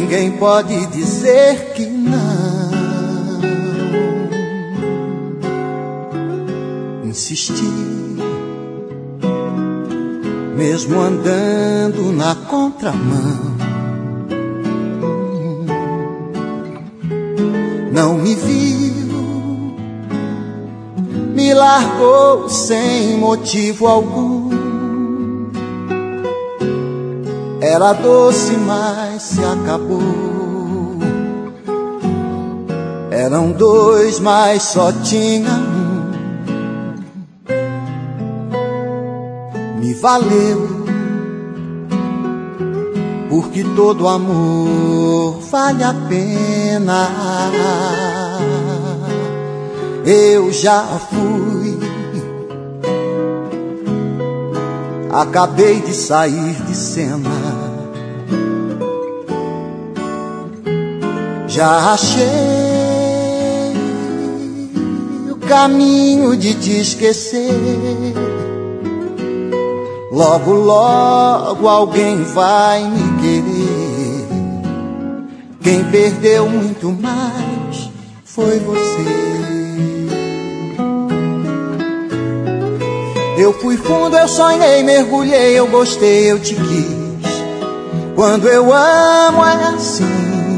ninguém pode dizer que não. Insisti, mesmo andando na contramão. Não me viu, me largou sem motivo algum. Era doce, mas se acabou. Eram dois, mas só tinha um. Me valeu, porque todo amor vale a pena. Eu já fui, acabei de sair de cena. Já achei o caminho de te esquecer. Logo, logo alguém vai me querer. Quem perdeu muito mais foi você. Eu fui fundo, eu sonhei, mergulhei, eu gostei, eu te quis. Quando eu amo é assim.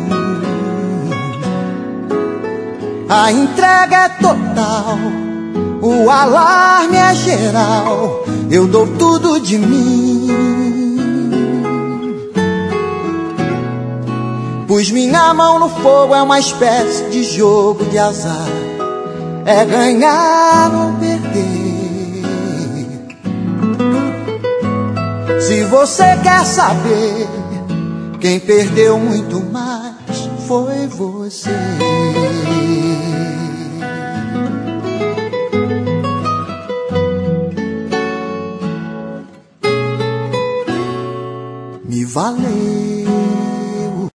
A entrega é total, o alarme é geral. Eu dou tudo de mim. Pus minha mão no fogo, é uma espécie de jogo de azar. É ganhar ou perder. Se você quer saber, quem perdeu muito mais foi você. Me valeu,